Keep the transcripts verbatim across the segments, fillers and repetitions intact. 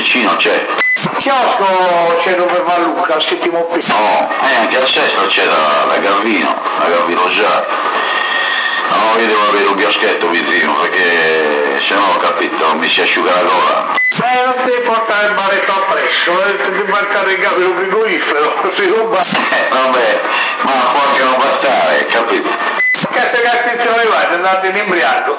vicino c'è. Chiosco c'è dove va Luca, al settimo piano. No, e anche al sesto c'è da, da Gavino, da Gavino già. No, io devo avere un chioschetto vicino, perché se no, capito, mi si asciuga la gola. Eh, non devi portare il baretto appresso, eh, devi portare il gabino frigorifero, si ruba. Eh, vabbè, ma può anche non bastare, capito? Che se attenzione vai, andate in imbriaco.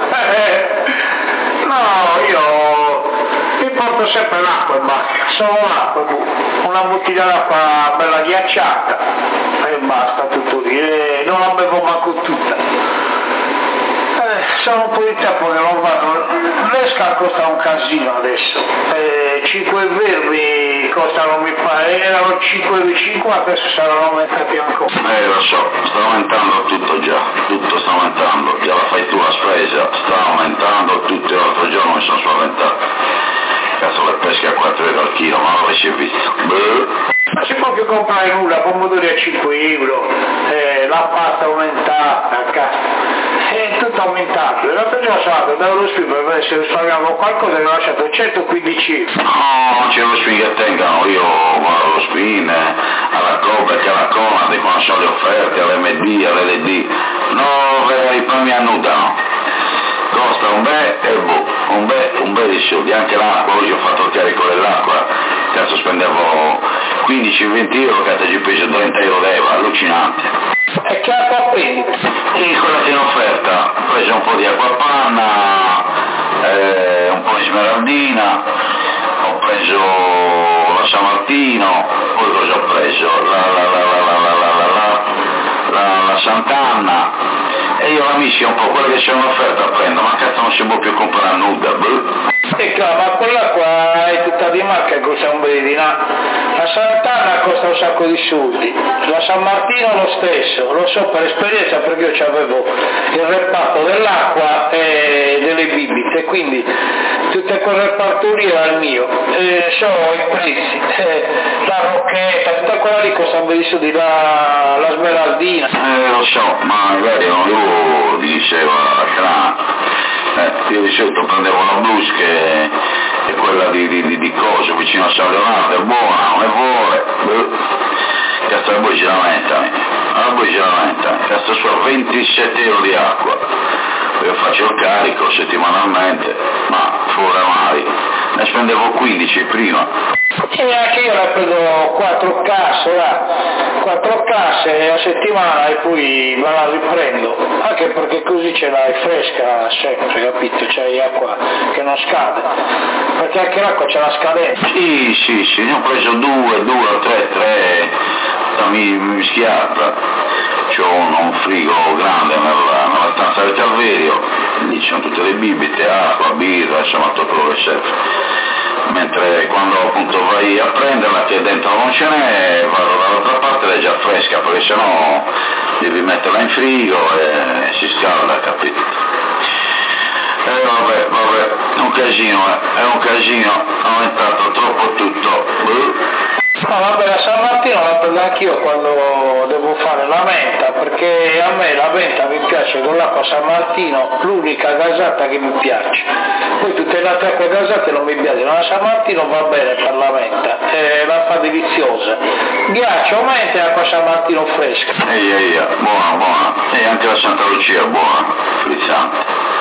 No, io mi porto sempre l'acqua in macchina, solo l'acqua, una bottiglia d'acqua bella ghiacciata e basta, tutto lì, e non la bevo manco tutta. Sono un po' di tempo che non vado, l'esca costa un casino adesso, eh, cinque vermi costano, mi pare, erano cinque virgola cinquanta, adesso saranno aumentati ancora. Eh lo so, sta aumentando tutto già, tutto sta aumentando, già la fai tu la spesa, sta aumentando, tutto l'altro giorno mi sono spaventato. Cazzo le pesche a quattro euro al chilo, ma non l'avessi visto. Beh. Non si può più comprare nulla, pomodori a cinque euro, eh, la pasta aumentata, cazzo. È tutto aumentato. L'altro giorno sono andato da Euro Spin per vedere se risparmiavo qualcosa e ho lasciato centoquindici euro. No, non c'è lo Spin che tengano, io vado allo Spin, alla Cobra, che alla Conad, quando sono le offerte, all'M D, all'L D. No, i premi annudano. Costa un bel e boh, un bel, un bel di soldi, anche l'acqua, oggi ho fatto il carico dell'acqua, cazzo spendevo quindici venti euro, cazzo ci peso trenta euro d'E V A, allucinante. E che acqua prendi? E quella che è in offerta, ho preso un po' di acqua panna, eh, un po' di smeraldina, ho preso la San Martino, poi cosa ho preso? La, la, la, la, la, la, la, la, la, la Sant'Anna. E io la missia un po', quelle che c'è un'offerta prendo, ma cazzo non si può più comprare nuda, beh. E claro, ma quella qua è tutta di marca e costa un bel di là. La Sant'Anna costa un sacco di soldi, la San Martino lo stesso, lo so per esperienza perché io avevo il reparto dell'acqua e delle bibite, quindi tutte quel reparto lì era il mio, e so i prezzi, eh, la rocchetta, tutta quella lì costa un bel di soldi, la, la smeraldina. Eh lo so, ma magari non io diceva la crana, eh, io di solito prendevo una blues che è quella di, di, di, di coso vicino a San Leonardo, è buona, non è vuole, eh. Cazzo la voi ci lamentano, la voi ci lamentano, cazzo so ventisette euro di acqua, io faccio il carico settimanalmente, ma fuori mai, ne spendevo quindici prima. E anche io ne prendo quattro casse, là, quattro casse a settimana e poi me la riprendo, anche perché così ce l'hai fresca sempre, capito? C'hai acqua che non scade, perché anche l'acqua c'è la scadenza. Sì, sì, sì, ne ho preso due, due, tre, tre, mi, mi schiatta. C'ho un, un frigo grande nella, nella stanza del Calverio, lì ci sono tutte le bibite, acqua, birra, insomma tutto quello che serve. Mentre quando appunto vai a prenderla che dentro non ce n'è, vado dall'altra parte ed è già fresca, perché sennò devi metterla in frigo e si scalda, capito? E eh, vabbè, vabbè, è un casino, eh, è un casino, è aumentato troppo tutto. No, vabbè, la San Martino la prendo anch'io quando devo fare la menta, perché a me la menta mi piace con l'acqua San Martino, l'unica gasata che mi piace. Poi tutte le altre acque gasate non mi piacciono, la San Martino va bene per la menta, eh, la fa deliziosa. Ghiaccio, menta e acqua San Martino fresca. Ehi, ehi, buona, buona. E anche la Santa Lucia è buona, frizzante.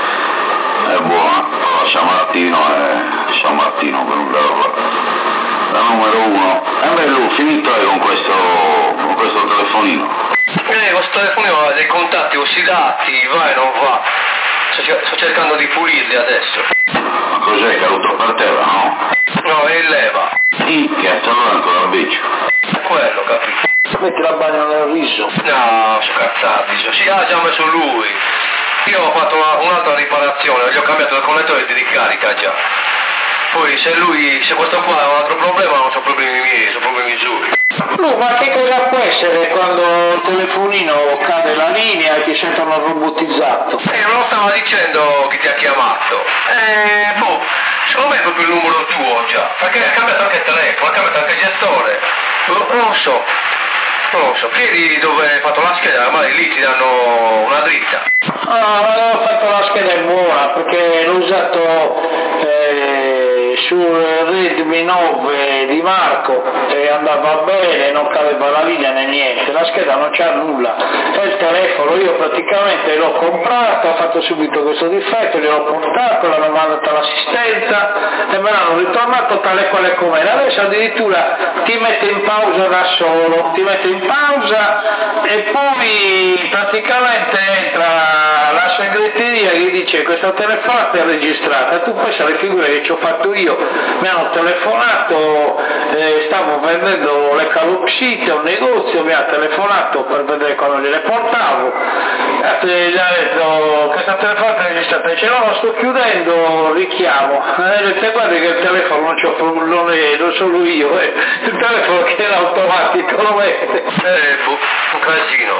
È buona, la San Martino è San Martino per un roba. La numero uno. E beh, lui, finito con questo, con questo telefonino. Eh, questo telefonino ha dei contatti ossidati, va e non va. Sto, sto cercando di pulirli adesso. Ma cos'è, caduto per terra, no? No, è in leva. Sì, che allora ancora il bicio. Quello, capito. Metti la bagna nel riso. No, sto cazzati. Si ha già messo lui. Io ho fatto una, un'altra riparazione, gli ho cambiato il connettore di ricarica già. Poi se lui, se questo qua ha un altro problema, non sono problemi miei, sono problemi suoi. No, ma che cosa può essere quando il telefonino cade la linea e ti sentono robotizzato? Eh, non lo stava dicendo chi ti ha chiamato. Eh, boh, secondo me è proprio il numero tuo già, perché ha cambiato anche il telefono, ha cambiato anche il gestore. Non, non lo so, non lo so. Chiedi dove hai fatto la scheda, magari lì ti danno una dritta. Ah, ma ho fatto la scheda è buona, perché l'ho usato... Eh, eh, sul Redmi nove di Marco e andava bene, non cadeva la linea né niente, la scheda non c'ha nulla, e il telefono io praticamente l'ho comprato, ho fatto subito questo difetto, gliel'ho portato, l'hanno mandato all'assistenza e me l'hanno ritornato tale quale com'era. Adesso addirittura ti mette in pausa da solo, ti mette in pausa e poi praticamente entra la segreteria che dice questa telefonata è registrata. Tu pensa alle figure che ci ho fatto io, mi hanno telefonato, eh, stavo vendendo le calopsite a un negozio, mi ha telefonato per vedere quando gliele portavo, e gli ha detto questa telefonata è registrata, dice no, lo sto chiudendo, richiamo, e detto guarda che il telefono non c'ho problema, non è, non sono io, eh. Il telefono che era automatico lo mette. Eh, boh, un casino,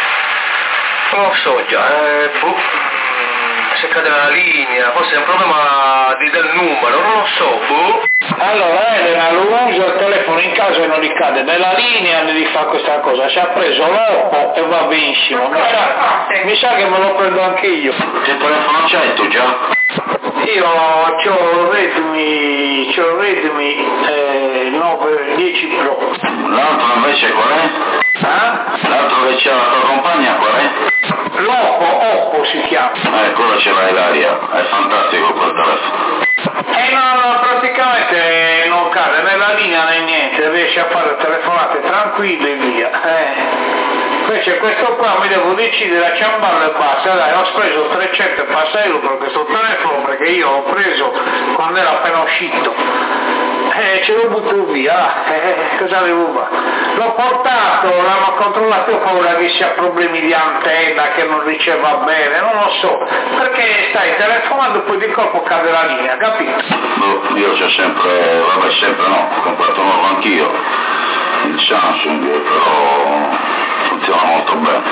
eh. Non lo so già, eh, boh. Se cade la linea, forse è un problema di, del numero, non lo so, boh. Allora Elena lo usa il telefono in casa e non gli cade nella linea né gli fa questa cosa, ci ha preso l'Oppo e va benissimo, mi sa, mi sa che me lo prendo anche io. Che telefono c'hai tu già? Io c'ho il Redmi, c'ho il Redmi eh, nove dieci Pro. L'altro invece qual è? Eh? L'altro che c'è la tua compagna qual è? L'Oppo, Oppo si chiama. Eh, quello ce l'hai l'aria, è fantastico quel telefono. E non, praticamente non cade nella linea né niente, riesce a fare telefonate tranquille e via. Eh. Invece questo qua mi devo decidere a ciambarlo e basta, dai, ho speso trecento e passa euro per questo telefono perché io l'ho preso quando era appena uscito. Eh, ce lo butto via, eh, cosa devo fare? L'ho portato, l'hanno controllato, ho paura che sia problemi di antenna, che non riceva bene, non lo so, perché stai telefonando e poi di colpo cade la linea, capito? Boh, io c'ho sempre, vabbè sempre no, ho comprato nuovo anch'io, il Samsung, però funziona molto bene,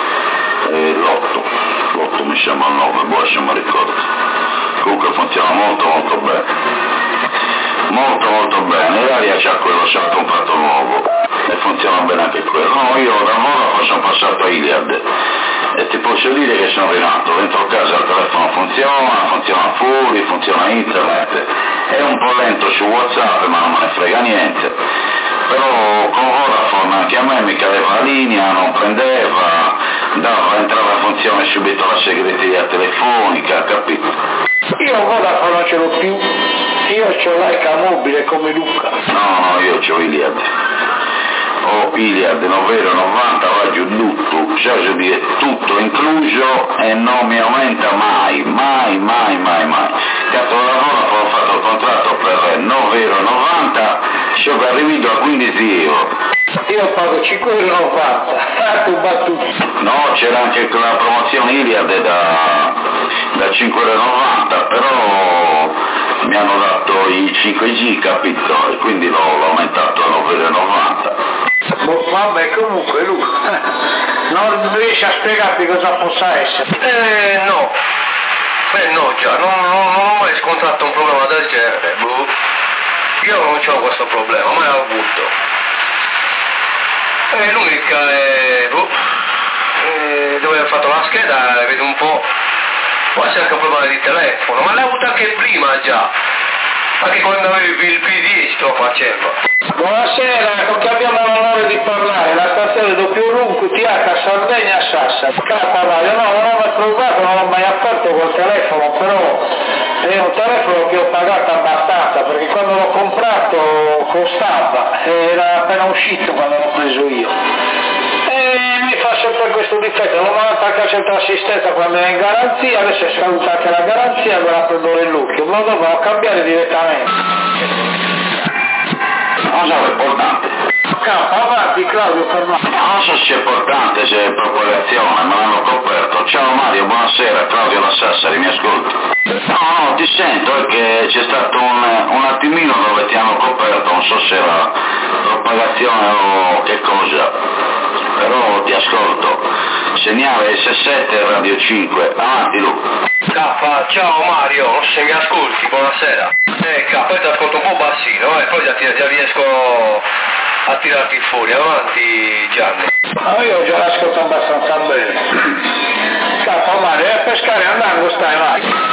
e l'otto, l'otto mi sembra il nove, boh, se mi ricordo, comunque funziona molto molto bene. Molto molto bene, l'aria c'ha quello, c'ha comprato nuovo e funziona bene anche quello. No, io da ora sono passato a Iliad e ti posso dire che sono rinato, dentro a casa il telefono funziona, funziona fuori, funziona internet, è un po' lento su WhatsApp ma non me ne frega niente, però con Vodafone anche a me mi cadeva la linea, non prendeva, dava, entrava a funzione subito la segreteria telefonica, capito? Io Vodafone non ce l'ho più, io c'ho l'Aica mobile come Luca. No, no, io c'ho Iliad. Ho Iliad nove novanta, va giù tutto, cioè dire tutto incluso e non mi aumenta mai, mai, mai, mai, mai. Cazzo lavoro, ho fatto il contratto per nove novanta, ci ho arrivato a quindici euro. Io pago cinque e novanta, fatto battuto. No, c'era anche la promozione Iliad da, da cinque e novanta, però mi hanno dato i cinque G, capito? E quindi l'ho, l'ho aumentato a nove e novanta. Boh, vabbè, comunque Luca, non riesci a spiegarti cosa possa essere? Eh no, eh no già, non, non, non ho mai scontrato un problema del genere, boh. Io non ho questo problema, mai avuto. Eh, l'unica è, boh, eh, dove ho fatto la scheda, vedo un po', può essere anche un problema di telefono, ma l'hai avuto anche prima già, anche quando avevi il P dieci lo facevo. Buonasera, con chi abbiamo l'onore di parlare? La stazione doppio Runco, T H Sardegna Sassari. Caparadio, no, non ho mai provato, non l'ho mai aperto col telefono, però è un telefono che ho pagato abbastanza, perché quando l'ho comprato costava, era appena uscito quando l'ho preso io. E mi fa sempre questo difetto, non ho attaccato sempre l'assistenza quando era in garanzia, adesso è scaduta anche la garanzia, me la prendo nell'occhio, ma dovevo cambiare direttamente. Cosa è importante? Campo, avanti Claudio Fermano. Non so se è importante, se è proprio lezione, me l'hanno coperto. Ciao Mario, buonasera, Claudio da Sassari, mi ascolti? No, no, ti sento, è che c'è stato un, un attimino dove ti hanno coperto, non so se era propagazione o che cosa, però ti ascolto. Segnale S sette Radio cinque, avanti Luca. K, ciao Mario, non so se mi ascolti, buonasera. Eh K, poi ti ascolto un po' bassino, e eh, poi già, ti, già riesco a tirarti fuori, avanti Gianni. No, io già l'ascolto abbastanza bene. Capo Mario, a pescare andando stai vai.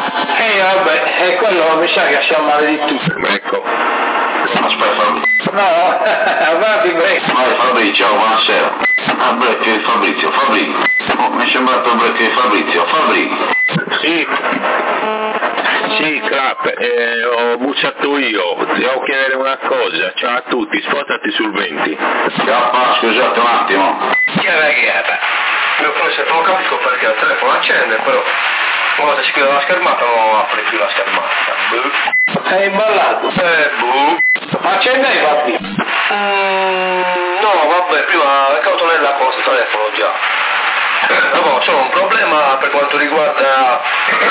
E vabbè, e quello mi sa che siamo male di tutti. Ecco. Aspetta Fabrizio. No, avanti break. Vai Fabrizio, buonasera. Ah, break di Fabrizio, Fabri. Oh, mi è sembrato il break di Fabrizio, Fabri. Sì, sì, Crap, eh, ho bussato io, ti devo chiedere una cosa, ciao a tutti, spostati sul venti. K, scusate un attimo. Chi è chiara? Non capisco perché il telefono accende, però quando si chiude la schermata non apre più la schermata. Buh. Sei imballato. Eh, buh. Accendevi papi? Mm, no, vabbè, prima è caduto nella cosa il telefono già. Eh, no, c'ho un problema per quanto riguarda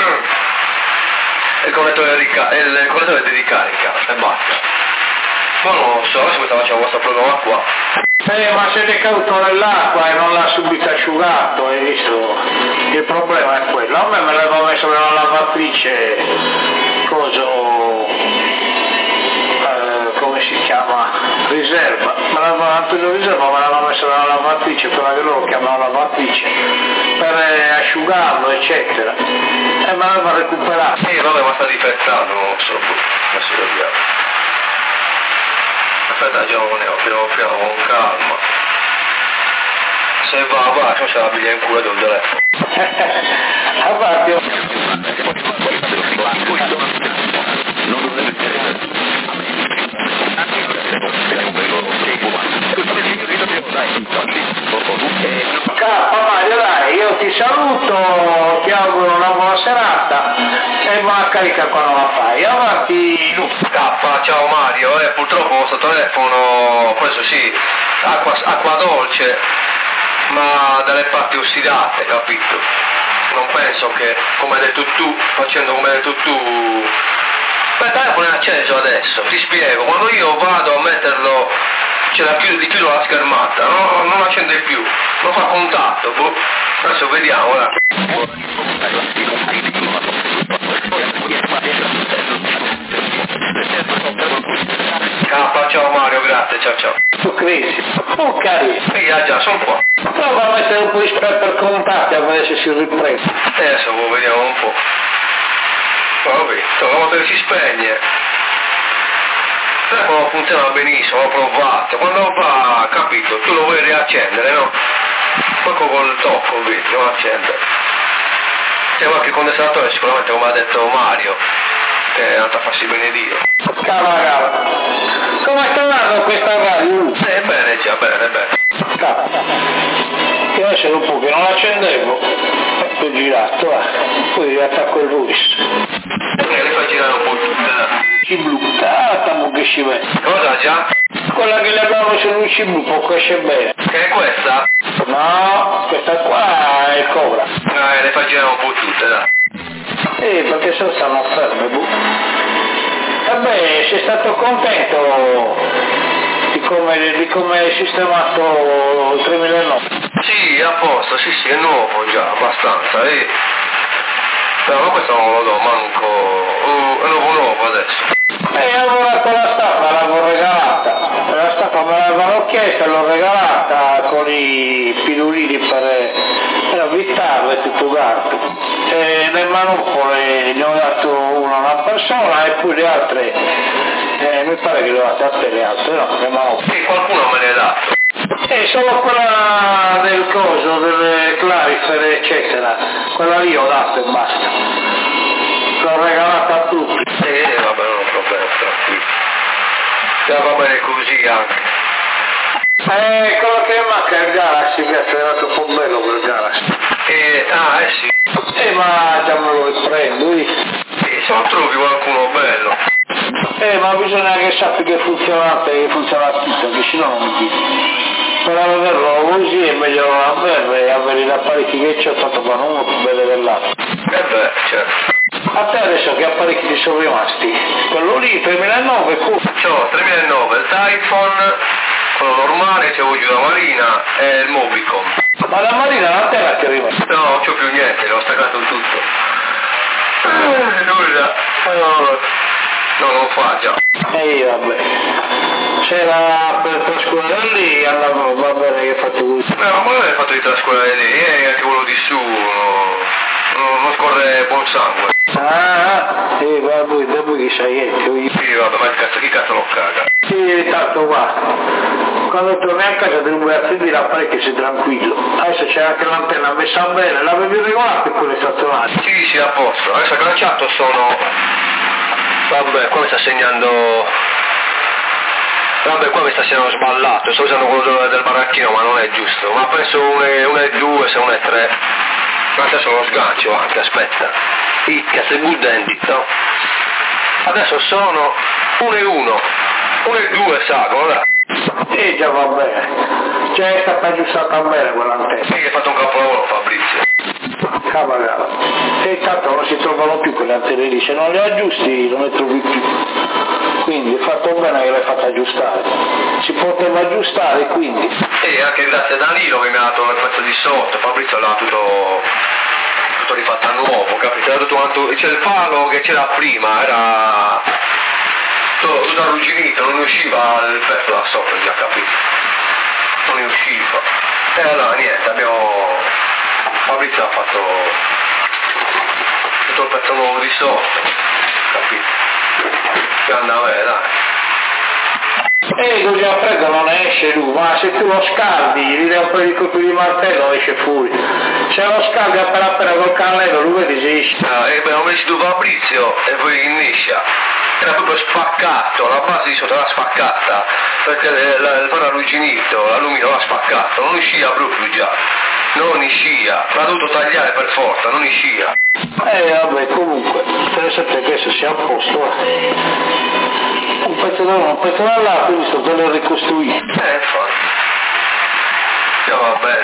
il connettore di, rica- il connettore di ricarica e basta. Ma non lo so, adesso mi sta facendo questo problema qua. Eh, ma se è caduto nell'acqua e non l'ha subito asciugato, hai visto? Il problema è quello. A me me l'avevo messo nella lavatrice, coso, eh, come si chiama? Riserva. Me l'avevo messo riserva, me l'avevo messo nella lavatrice, quella che loro chiamano lavatrice, per eh, asciugarlo, eccetera. E me l'avevo recuperato. Sì, vabbè, ma sta difettando, non lo so, adesso vediamo. Aspetta giovane, piano piano con calma. Se va va, non c'è la biglia in culo del telefono. Avanti. K, Mario, dai, io ti saluto, ti auguro una buona serata e buona carica quando la fai. Avanti Luca. K, ciao Mario, eh, purtroppo questo telefono, questo sì, acqua, acqua dolce, ma dalle parti ossidate, capito? Non penso che, come hai detto tu, facendo come hai detto tu, il telefono è acceso adesso, ti spiego, quando io vado a metterlo, ce la chiudo, chiudo la schermata, no, non accende più, non fa contatto, boh. Adesso vediamo, guarda. K, ciao Mario, grazie, ciao ciao. Tu crisi. Oh cari. Sì, già, sono qua. Prova a mettere un po' di spray per contatti a vedere se si riprende. Adesso vediamo un po'. Vabbè, una volta che si spegne. Il telefono funziona benissimo, l'ho provato. Quando va, capito, tu lo vuoi riaccendere, no? Poco col tocco, vedi, non accende. C'è qualche condensatore sicuramente, come ha detto Mario, che è andato a farsi benedire. Cava, cava. Come sta andando questa radio? Eh, bene, già, bene, bene. Cava. Che adesso dopo che non l'accendevo, ho girato, va. Poi riattacco il ruis. Perché le fa girare un po' tutta. Ci bluttata, mo che ci vede. Cosa già? Quella che le abbiamo sul luci blu, poco esce bene. Che è questa? No, questa qua è il Cobra. Eh, le fa girare un po' tutte, dai. Eh, perché se stanno ferme, bu. Vabbè, sei stato contento di come, di come è sistemato il tremilanove? Sì, a posto, sì, sì, è nuovo già, abbastanza, eh. Però questo non lo do, manco. Uh, è nuovo nuovo adesso. E allora con la stampa l'avevo regalata. La stampa me l'avevano chiesta, l'ho regalata con i pilulini per, per avvitarla e tutto quanto. E le manopole ne ho dato una a una persona e poi le altre, eh, mi pare che le ho date a te le altre, no, le manopole. Sì, qualcuno me ne ha dato. E solo quella del coso, delle clarifer eccetera, quella lì ho dato e basta. L'ho regalata a tutti. Eh, vabbè, non ho problema, tranquillo. Già va bene così anche. Eh, quello che manca è il Galaxy, che era troppo bello quel Galaxy. Eh, ah, eh sì. Eh, ma già me lo riprendo, io. Eh, se non trovi qualcuno bello. Eh, ma bisogna che sappi che funziona, che funziona tutto, che se no non mi dici. Per averlo così è meglio avere e avere gli apparecchi che c'ho, tanto vanno uno più bello dell'altro. Eh beh, certo. A te adesso che apparecchi ti sono rimasti? Quello lì, tremilanove, come? C'ho tremilanove, il iPhone, quello normale, c'è giù la Marina e il Mobicom. Ma la Marina non te la che rimasta? No, non c'ho più niente, l'ho staccato tutto. Eh, nulla. No, no, non fa già. Ehi, vabbè. C'era per trascurare lì, andavo, va bene che hai fatto così. Eh, ma non è fatto di trascurare lì, eh, anche quello di su, no, no, non scorre buon sangue. Ah, eh, vabbè, dopo che sai, io. Sì, vabbè, ma cazzo, chi cazzo lo caga? Sì, tanto guarda, quando torni a casa devi accendere l'apparecchio, sei tranquillo. Adesso c'è anche l'antenna messa bene, l'avevi regolata e quello è stazionato. Sì, sì, a posto. Adesso agganciato sono... Vabbè, qua mi sta segnando... Vabbè, qua mi sta segnando sballato, sto usando quello del baracchino, ma non è giusto. Ma penso uno e due, se uno e tre. Ma adesso lo sgancio anche, aspetta. Icca, sei buddendito. Adesso sono uno e uno. uno e due, sa, guarda. Sì, già va bene. Cioè è stata aggiustata bene quell'antenna. Sì, hai fatto un capolavoro, Fabrizio. Cavagala. E tanto non si trovano più quelle antenne lì, se non le aggiusti non le trovi più. Quindi è fatto bene che l'hai fatta aggiustare. Si poteva aggiustare quindi. E anche grazie a Danilo che mi ha dato il pezzo di sotto, Fabrizio l'ha tutto, tutto rifatto a nuovo, capito? Era tutto quanto, c'è il palo che c'era prima, era tutto, tutto arrugginito, non usciva il pezzo da sopra, già capito? Non ne usciva. E allora niente, abbiamo... Fabrizio ha fatto tutto il pezzo nuovo di sotto, capito? Che andava bene, dai. E così a freddo non esce lui, ma se tu lo scaldi, gli dai un po' di colpi di martello esce fuori. Se lo scaldi appena appena col cannello lui vedi se esce. Ah, e beh, ho messo tu Fabrizio e poi innescia. Era proprio spaccato, la base di sotto era spaccata, perché il faro arrugginito, l'alluminio era spaccato, non usciva proprio già. Non usciva, l'ha dovuto tagliare per forza, non usciva. Eh vabbè, comunque, interessante che adesso sia a posto. Eh. Un pezzo da uno, un pezzo da là, quindi sto bello ricostruito. Eh, infatti. Già va bene.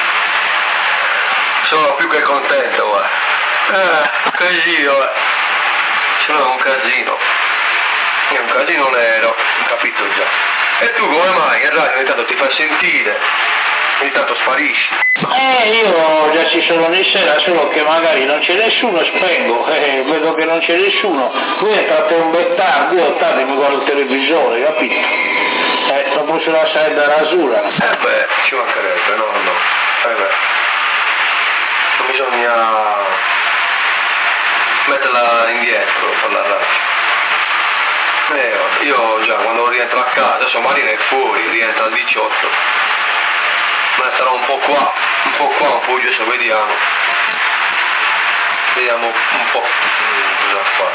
Sono più che contento, guarda. Eh, casino, eh. Sono un casino. Io un casino nero, capito già. E tu come mai in radio ogni tanto ti fai sentire? Ogni tanto sparisci. Eh, io già ci sono di sera, solo che magari non c'è nessuno, spengo, eh, vedo che non c'è nessuno, voi entrate un bel tardi, io tardi mi guardo il televisore, capito? Eh, non posso lasciare da rasura. Eh beh, ci mancherebbe, no, no. Eh beh. Non bisogna metterla indietro per la radio. Eh, io già quando rientro a casa, adesso Marina è fuori, rientra alle diciotto. Ma sarà un po' qua, un po' qua, un po' giù, se vediamo. Vediamo un po' cosa fare.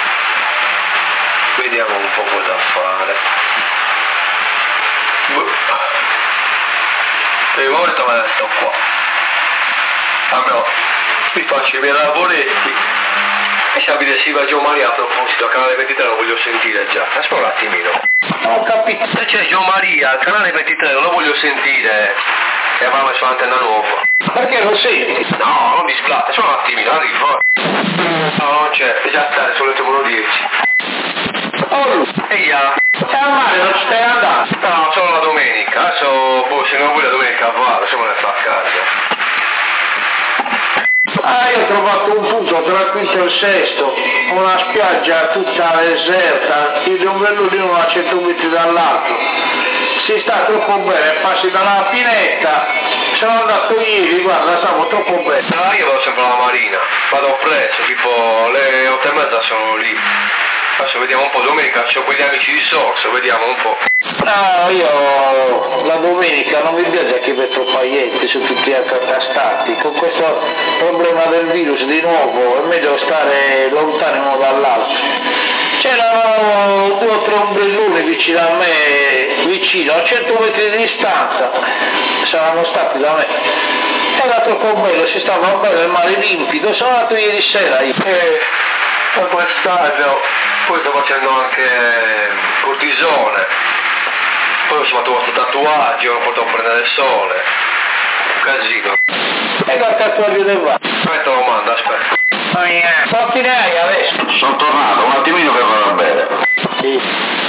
Vediamo un po' cosa fare. Per il momento me la sto qua. Allora, mi faccio i miei lavoretti. E se abita si va Gio Maria a proposito, al canale ventitré lo voglio sentire già. Aspetta un attimino. Ho capito. Se c'è Gio Maria, al canale ventitré lo voglio sentire. E avrà messo l'antenna nuova. Perché lo senti? No, non displate, solo un attimino, arrivo. No, non c'è, già sta, sono le uno dieci. Oh, Eia. c'è al mare, non ci stai andando? No, solo la domenica. Adesso, boh, se non vuoi la domenica vado, se me ne sta a casa. Ah, io ho trovato un punto tra il quinto e il sesto, una spiaggia tutta deserta, il ombrellino a cento metri dall'alto. Si sta troppo bene, passi dalla pinetta, sono andato ieri, guarda, stavo troppo bene. No, io vado sempre alla marina, vado presto, tipo le otto e mezza sono lì. Adesso vediamo un po', domenica c'ho quegli amici di Sorso, vediamo un po'. No, io la domenica non mi piace che vedo pagliette, sono tutti accatastati. Con questo problema del virus di nuovo è meglio stare lontani uno dall'altro. C'erano due o tre ombrelloni vicino a me, vicino, a cento metri di distanza, saranno stati da me. Era troppo bello, si stava bene, il mare limpido, sono andato ieri sera io. E a quest'anno, poi sto facendo anche cortisone, poi ho fatto questo tatuaggio, ho fatto prendere il sole, un casino. E che tatuaggio ne va? Aspetta, lo mando, aspetta. Oh yeah. Quanti ne hai adesso? Sono tornato, un attimino che va bene. Sì.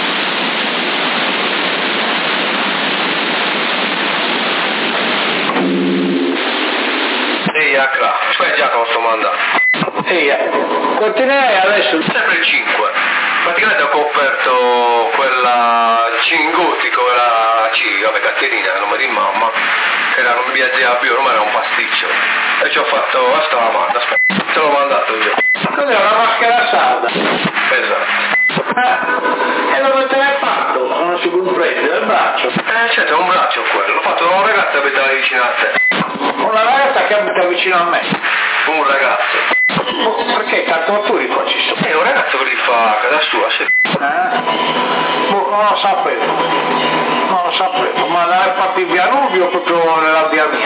Ehi, Accra, aspetta già che lo sto mandando. Ehi, quanti ne hai adesso? Sempre cinque. Praticamente ho coperto quella Cingotico, quella C, vabbè, Caterina, il nome di mamma, che era non mi piaceva più, ormai era un pasticcio. E ci ho fatto, aspetta la manda, aspetta. Te l'ho mandato io. Cos'è, una maschera sarda? Esatto. Eh, e dove te l'hai fatto? Non si comprende, il braccio. Eh certo, è un braccio quello, l'ho fatto da un ragazzo che abita vicino a te. Una ragazza che abita vicino a me. Un ragazzo. Oh, perché tatuatori qua ci sono? È un ragazzo che li fa a casa sua, sì. Eh? Boh, non lo sapevo. Non lo sapevo, ma l'hai fatto in via Rubio o proprio nella via mia?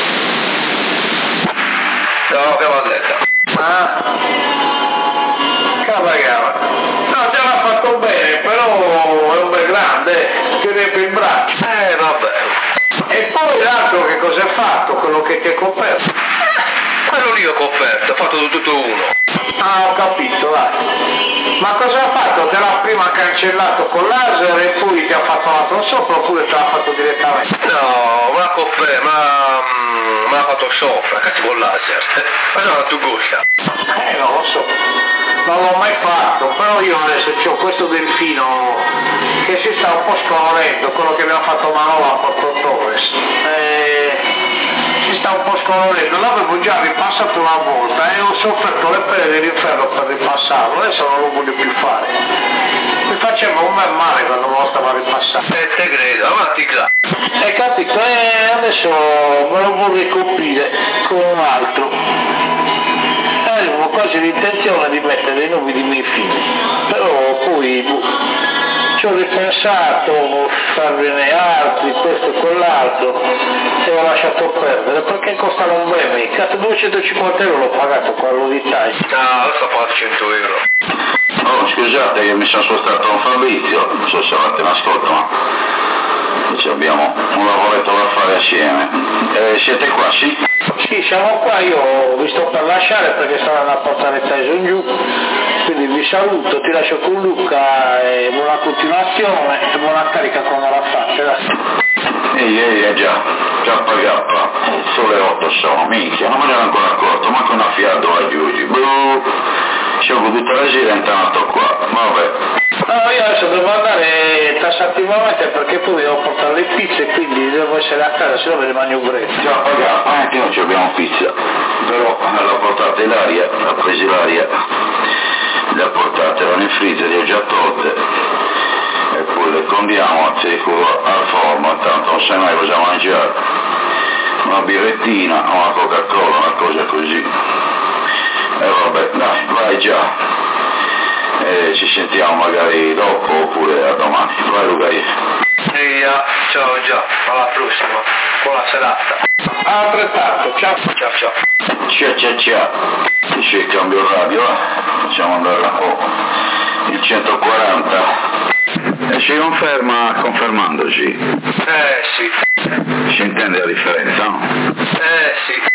No, che valletta. Ah. Cavagava. No, già l'ha fatto bene, però è un bel grande, ti riempie il braccio. Eh, vabbè. E poi l'altro che cosa hai fatto? Quello che ti è coperto? Quello lì ho coperto, ho fatto tutto uno. Ah, ho capito, dai. Ma cosa ha fatto? Te l'ha prima cancellato con laser e poi ti ha fatto l'altro sopra oppure te l'ha fatto direttamente? No, ma coperto, ma... ma l'ha fatto sopra, cazzo con laser. Ma no, tu gusta. Eh, non lo so. Non l'ho mai fatto, però io adesso c'ho questo delfino che si sta un po' scolorendo, quello che abbiamo fatto Manola a Porto Torres. Eh, si sta un po' scolorendo, l'avevo già ripassato una volta e ho sofferto le pene dell'inferno per ripassarlo, adesso non lo voglio più fare. Mi faceva un bel male quando lo stavo a ripassare. Eh, te credo, avanti là. Hai capito? E adesso me lo vorrei coprire con un altro. Avevo quasi l'intenzione di mettere dei nomi di miei figli, però poi boh, ci ho ripensato, farvene altri, questo e quell'altro, e ho lasciato perdere, perché costano un bel mica, duecentocinquanta euro l'ho pagato quello di Thai. No, adesso ho pagato cento euro. Oh, scusate che mi sono spostato con Fabrizio, non so se avete l'ascolto, ma abbiamo un lavoretto da fare assieme. Eh, siete qua, sì? Sì, siamo qua, io vi sto per lasciare perché sto andando a portare Tyson giù, quindi vi saluto, ti lascio con Luca e buona continuazione e buona carica quando la fate, dai. Ehi, ehi, eh già, K K, sole otto sono, minchia, non me ne ero ancora accorto, manco una fiata oggi, boh, ci ho goduto la sera e intanto qua, vabbè. No, io adesso devo andare tassativamente perché poi devo portare le pizze, quindi devo essere a casa, se no me le mangio brevi. Già pagato, anche noi abbiamo pizza, però l'ha portata Ilaria, l'ha presa Ilaria, le ha portate, erano in freezer, le ho già tolte, e poi le condiamo al secolo al forno, tanto non sai mai cosa mangiare, una birrettina, una Coca-Cola, una cosa così. E vabbè, dai, vai già. E ci sentiamo magari dopo oppure a domani. Vai Lugai. Via, ciao già, alla prossima, buona serata. Altrettanto, ciao. Ciao ciao. Ciao ciao ciao. C'è il cambio radio, eh? Facciamo andare un po'. Il centoquaranta. E si conferma confermandosi. Eh sì. Si intende la differenza, no? Eh sì.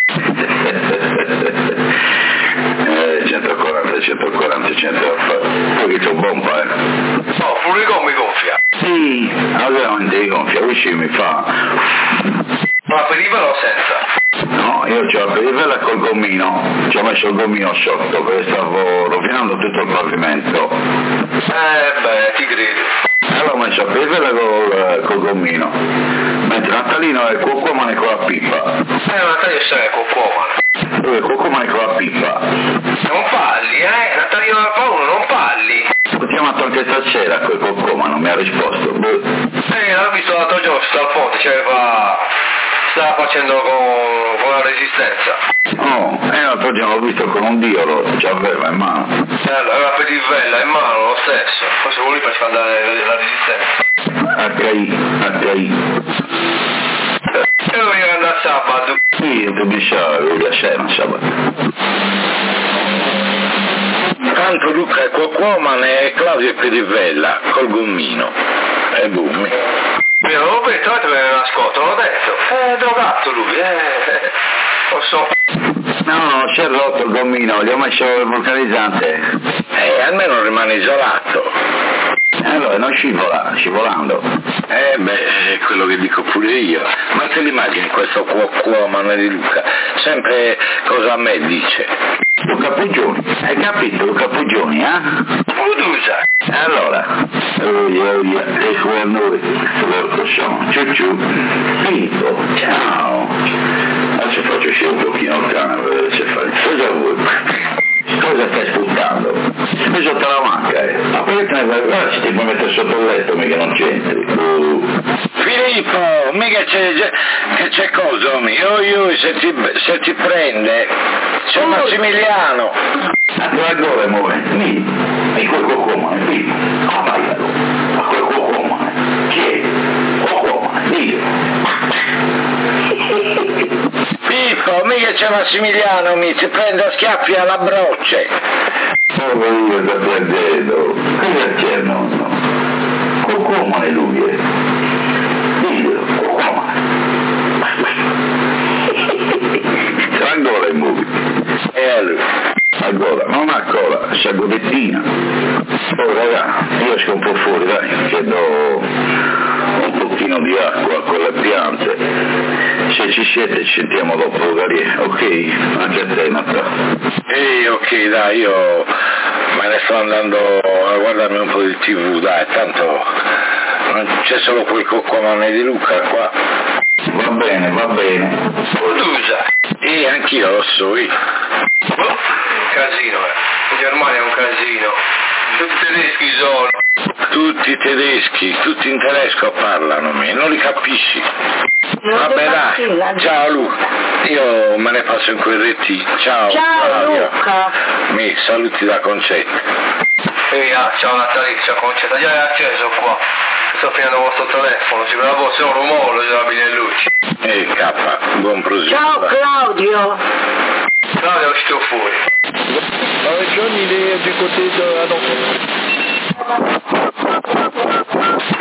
Eh, centoquaranta, centoquaranta, centoquaranta, un pochino bomba, eh. Oh, pure con mi gonfia. Sì, ovviamente di gonfia, così mi fa. Ma per il velo senza? No, io c'ho la pedivella col gommino, ci ho messo il gommino sotto perché stavo rovinando tutto il pavimento. Eh beh, ti credo. Allora ho messo la pedivella col, col gommino, mentre Natalino è il cuocomane con la pipa. Eh, Natalino sai è cuocomane. Lui è il cuocomane con la pipa. Non parli, eh? Natalino da Paolo, non parli. Ho chiamato anche stasera quel cuocomane, non mi ha risposto. Eh, l'ho visto l'altro giorno, sta al ponte, cioè va... stava facendo con, con la resistenza. Oh, e l'altro giorno l'ho visto con un diolo, ce l'aveva in mano. Eh, aveva la pedivella in mano, lo stesso. Forse vuole per andare la resistenza. H I, H I. E dovevi andare a sabato. Sì, tu mi sa, la sera, sabato. Tanto Luca è cuocomane e Claudio è pedivella, col gommino. E bummi. Io l'avevo detto, avete me ne nascosto, l'ho detto. Eh, drogato lui, eh. Lo so. No, c'è rotto il gommino, gli ho messo il vulcanizzante. Eh, almeno rimane isolato. Allora, non scivola, scivolando. Eh beh, è quello che dico pure io. Ma te l'immagini questo cuocomane di Luca? Sempre cosa a me dice. Luca Puggioni, hai capito Luca Puggioni, eh? Udusa. Allora, oia, oia, e qua noi, loro sono, ciu ciu, finito, ciao. ci faccio uscire un pochino il cane per vedere se fa. Cosa vuoi? Cosa stai spuntando? Mi sotto la manca, eh. Ma perché te ne vai? Guarda, se ti puoi mettere sotto il letto, mica non c'entri. Uh. Filippo, mica c'è, che c'è cosa, io, io, se ti, se ti prende, c'è Massimiliano. Anche la gola muove, mi, mi quel cocomane, mi, appaialo, a quel cocomane, chi è? Cocomane, io. Pippo, mica c'è Massimiliano, mi si prende a schiaffi alla brocce. Oh, io sto perdendo, cosa c'è nonno? Cocomane lui è. Io, cocomane. Ancora il movie. E allora? Ancora, non ha cola, c'è godettina. Oh raga, io esco un po' fuori, dai, chiedo un pochino di acqua a quelle piante. Se ci siete ci sentiamo dopo, cari, ok? Anche a te, Natale. Ehi, ok, dai, io me ne sto andando a guardarmi un po' di tivù, dai, tanto non c'è solo quel coccomane di Luca qua. Va bene, va bene. Scusa. E anch'io lo so, io. Oh, casino, eh. In Germania è un casino. Tutti tedeschi sono. Tutti tedeschi, tutti in tedesco parlano, me, non li capisci. Vabbè dai, ciao Luca, io me ne passo in quel retì. Ciao, ciao Luca. Mi saluti da Concetta. Ehi, ah, ciao Natalizia, Concetta, già è acceso qua. Sto finendo il vostro telefono, si prova fosse un rumore, c'è la bine in luce. Ehi K, buon proseguo. Ciao Claudio. Claudio è uscito fuori. Euh, John, il est du côté de... Ah non.